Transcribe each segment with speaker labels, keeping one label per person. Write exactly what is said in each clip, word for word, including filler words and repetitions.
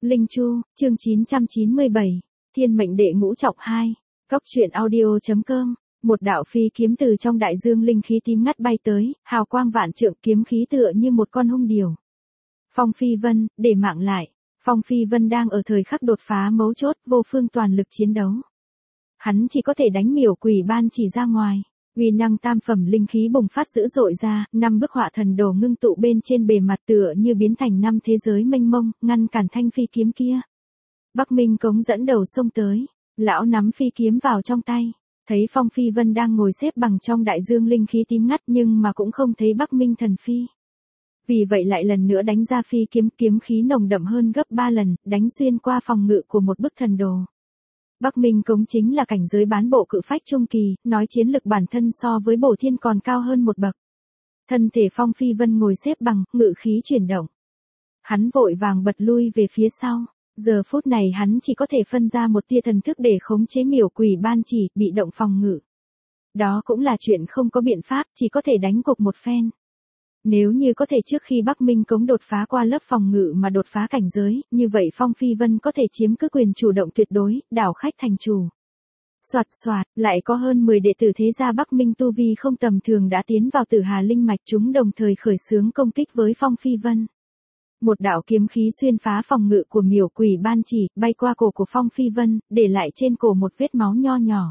Speaker 1: Linh Chu, chương chín trăm chín mươi bảy, Thiên mệnh đệ ngũ trọng hai, Cóc truyện audio.com, một đạo phi kiếm từ trong đại dương linh khí tím ngắt bay tới, hào quang vạn trượng, kiếm khí tựa như một con hung điểu. Phong Phi Vân, để mạng lại. Phong Phi Vân đang ở thời khắc đột phá mấu chốt, vô phương toàn lực chiến đấu. Hắn chỉ có thể đánh miểu quỷ ban chỉ ra ngoài. Uy năng tam phẩm linh khí bùng phát dữ dội ra, năm bức họa thần đồ ngưng tụ bên trên bề mặt tựa như biến thành năm thế giới mênh mông, ngăn cản thanh phi kiếm kia. Bắc Minh Cống dẫn đầu xông tới, lão nắm phi kiếm vào trong tay, thấy Phong Phi Vân đang ngồi xếp bằng trong đại dương linh khí tím ngắt nhưng mà cũng không thấy Bắc Minh thần phi. Vì vậy lại lần nữa đánh ra phi kiếm, kiếm khí nồng đậm hơn gấp ba lần, đánh xuyên qua phòng ngự của một bức thần đồ. Bắc Minh Cống chính là cảnh giới bán bộ cự phách trung kỳ, nói chiến lực bản thân so với Bổ Thiên còn cao hơn một bậc. Thân thể Phong Phi Vân ngồi xếp bằng, ngự khí chuyển động. Hắn vội vàng bật lui về phía sau, giờ phút này hắn chỉ có thể phân ra một tia thần thức để khống chế miểu quỷ ban chỉ, bị động phòng ngự. Đó cũng là chuyện không có biện pháp, chỉ có thể đánh cuộc một phen. Nếu như có thể trước khi Bắc Minh Cống đột phá qua lớp phòng ngự mà đột phá cảnh giới, như vậy Phong Phi Vân có thể chiếm cứ quyền chủ động tuyệt đối, đảo khách thành chủ. Soạt soạt, lại có hơn mười đệ tử thế gia Bắc Minh tu vi không tầm thường đã tiến vào Tử Hà linh mạch, chúng đồng thời khởi xướng công kích với Phong Phi Vân. Một đạo kiếm khí xuyên phá phòng ngự của miểu quỷ ban chỉ, bay qua cổ của Phong Phi Vân, để lại trên cổ một vết máu nho nhỏ.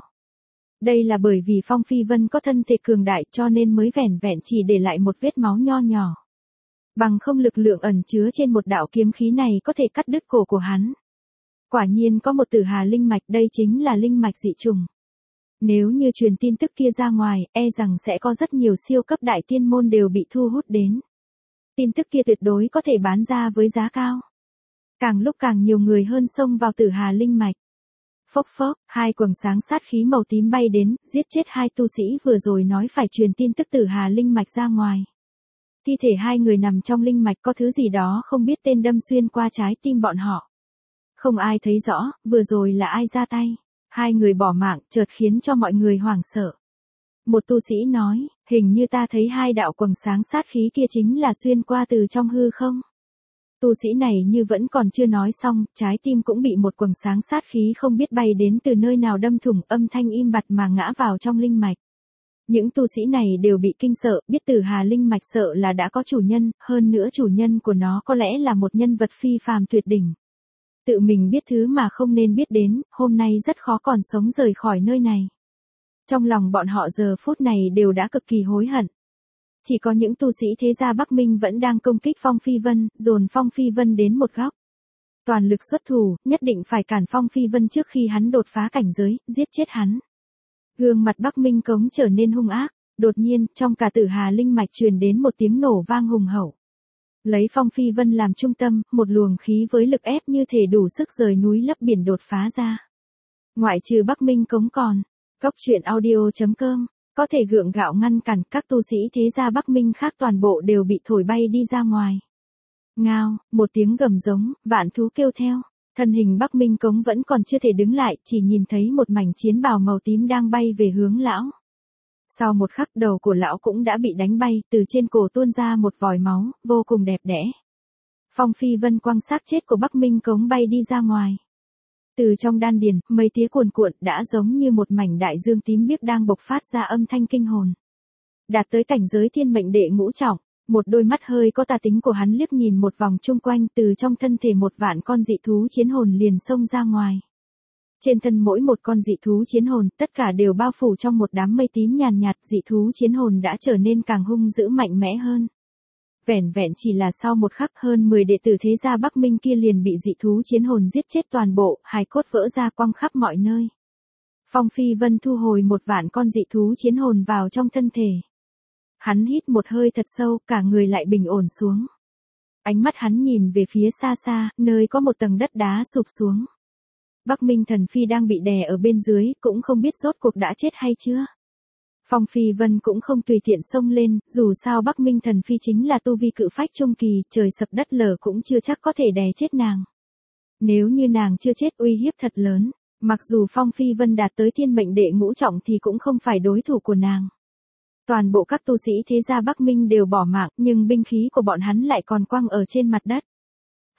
Speaker 1: Đây là bởi vì Phong Phi Vân có thân thể cường đại cho nên mới vẻn vẹn chỉ để lại một vết máu nho nhỏ. Bằng không lực lượng ẩn chứa trên một đạo kiếm khí này có thể cắt đứt cổ của hắn. Quả nhiên có một Tử Hà linh mạch, đây chính là linh mạch dị trùng. Nếu như truyền tin tức kia ra ngoài, e rằng sẽ có rất nhiều siêu cấp đại tiên môn đều bị thu hút đến. Tin tức kia tuyệt đối có thể bán ra với giá cao. Càng lúc càng nhiều người hơn xông vào Tử Hà linh mạch. Phốc phốc, hai quầng sáng sát khí màu tím bay đến, giết chết hai tu sĩ vừa rồi nói phải truyền tin tức Tử Hà linh mạch ra ngoài. Thi thể hai người nằm trong linh mạch, có thứ gì đó không biết tên đâm xuyên qua trái tim bọn họ. Không ai thấy rõ, vừa rồi là ai ra tay. Hai người bỏ mạng, chợt khiến cho mọi người hoảng sợ. Một tu sĩ nói, hình như ta thấy hai đạo quầng sáng sát khí kia chính là xuyên qua từ trong hư không. Tu sĩ này như vẫn còn chưa nói xong, trái tim cũng bị một quầng sáng sát khí không biết bay đến từ nơi nào đâm thủng, âm thanh im bặt mà ngã vào trong linh mạch. Những tu sĩ này đều bị kinh sợ, biết Tử Hà linh mạch sợ là đã có chủ nhân, hơn nữa chủ nhân của nó có lẽ là một nhân vật phi phàm tuyệt đỉnh. Tự mình biết thứ mà không nên biết đến, hôm nay rất khó còn sống rời khỏi nơi này. Trong lòng bọn họ giờ phút này đều đã cực kỳ hối hận. Chỉ có những tu sĩ thế gia Bắc Minh vẫn đang công kích Phong Phi Vân, dồn Phong Phi Vân đến một góc. Toàn lực xuất thủ, nhất định phải cản Phong Phi Vân trước khi hắn đột phá cảnh giới, giết chết hắn. Gương mặt Bắc Minh Cống trở nên hung ác, đột nhiên, trong cả Tử Hà linh mạch truyền đến một tiếng nổ vang hùng hậu. Lấy Phong Phi Vân làm trung tâm, một luồng khí với lực ép như thể đủ sức rời núi lấp biển đột phá ra. Ngoại trừ Bắc Minh Cống còn, Cóc truyện audio.com, có thể gượng gạo ngăn cản, các tu sĩ thế gia Bắc Minh khác toàn bộ đều bị thổi bay đi ra ngoài. Ngao, một tiếng gầm giống, vạn thú kêu theo, thân hình Bắc Minh Cống vẫn còn chưa thể đứng lại, chỉ nhìn thấy một mảnh chiến bào màu tím đang bay về hướng lão. Sau một khắc, đầu của lão cũng đã bị đánh bay, từ trên cổ tuôn ra một vòi máu, vô cùng đẹp đẽ. Phong Phi Vân quăng xác chết của Bắc Minh Cống bay đi ra ngoài. Từ trong đan điền, mây tía cuồn cuộn, đã giống như một mảnh đại dương tím biếc đang bộc phát ra âm thanh kinh hồn. Đạt tới cảnh giới thiên mệnh đệ ngũ trọng, một đôi mắt hơi có tà tính của hắn liếc nhìn một vòng chung quanh, từ trong thân thể một vạn con dị thú chiến hồn liền xông ra ngoài. Trên thân mỗi một con dị thú chiến hồn, tất cả đều bao phủ trong một đám mây tím nhàn nhạt, dị thú chiến hồn đã trở nên càng hung dữ mạnh mẽ hơn. Vẻn vẹn chỉ là sau một khắc, hơn mười đệ tử thế gia Bắc Minh kia liền bị dị thú chiến hồn giết chết toàn bộ, hài cốt vỡ ra quăng khắp mọi nơi. Phong Phi Vân thu hồi một vạn con dị thú chiến hồn vào trong thân thể. Hắn hít một hơi thật sâu, cả người lại bình ổn xuống. Ánh mắt hắn nhìn về phía xa xa, nơi có một tầng đất đá sụp xuống. Bắc Minh thần phi đang bị đè ở bên dưới, cũng không biết rốt cuộc đã chết hay chưa. Phong Phi Vân cũng không tùy tiện xông lên, dù sao Bắc Minh thần phi chính là tu vi cự phách trung kỳ, trời sập đất lở cũng chưa chắc có thể đè chết nàng. Nếu như nàng chưa chết, uy hiếp thật lớn, mặc dù Phong Phi Vân đạt tới thiên mệnh đệ ngũ trọng thì cũng không phải đối thủ của nàng. Toàn bộ các tu sĩ thế gia Bắc Minh đều bỏ mạng, nhưng binh khí của bọn hắn lại còn quăng ở trên mặt đất.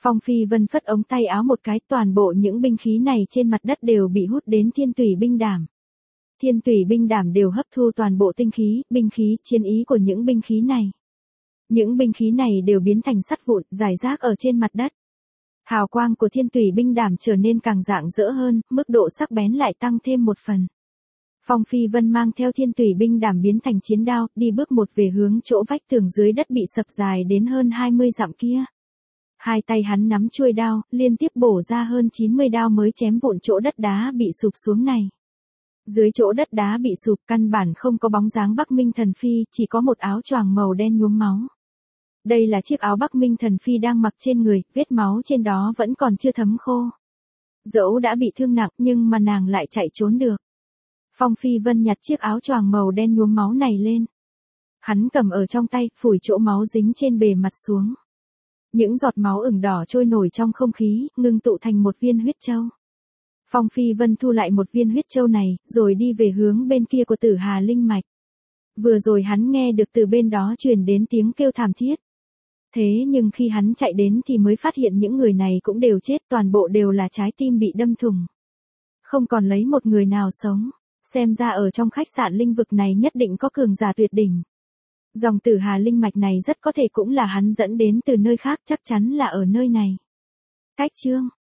Speaker 1: Phong Phi Vân phất ống tay áo một cái, toàn bộ những binh khí này trên mặt đất đều bị hút đến thiên tủy binh đảm. Thiên tủy binh đảm đều hấp thu toàn bộ tinh khí, binh khí, chiến ý của những binh khí này. Những binh khí này đều biến thành sắt vụn, rải rác ở trên mặt đất. Hào quang của thiên tủy binh đảm trở nên càng rạng rỡ hơn, mức độ sắc bén lại tăng thêm một phần. Phong Phi Vân mang theo thiên tủy binh đảm biến thành chiến đao, đi bước một về hướng chỗ vách tường dưới đất bị sập dài đến hơn hai mươi dặm kia. Hai tay hắn nắm chuôi đao, liên tiếp bổ ra hơn chín mươi đao mới chém vụn chỗ đất đá bị sụp xuống này. Dưới chỗ đất đá bị sụp căn bản không có bóng dáng Bắc Minh Thần Phi, chỉ có một áo choàng màu đen nhuốm máu. Đây là chiếc áo Bắc Minh Thần Phi đang mặc trên người, vết máu trên đó vẫn còn chưa thấm khô. Dẫu đã bị thương nặng nhưng mà nàng lại chạy trốn được. Phong Phi Vân nhặt chiếc áo choàng màu đen nhuốm máu này lên. Hắn cầm ở trong tay, phủi chỗ máu dính trên bề mặt xuống. Những giọt máu ửng đỏ trôi nổi trong không khí, ngưng tụ thành một viên huyết châu. Phong Phi Vân thu lại một viên huyết châu này, rồi đi về hướng bên kia của Tử Hà Linh Mạch. Vừa rồi hắn nghe được từ bên đó truyền đến tiếng kêu thảm thiết. Thế nhưng khi hắn chạy đến thì mới phát hiện những người này cũng đều chết, toàn bộ đều là trái tim bị đâm thủng. Không còn lấy một người nào sống, xem ra ở trong khách sạn linh vực này nhất định có cường giả tuyệt đỉnh. Dòng Tử Hà Linh Mạch này rất có thể cũng là hắn dẫn đến từ nơi khác, chắc chắn là ở nơi này. Cách chương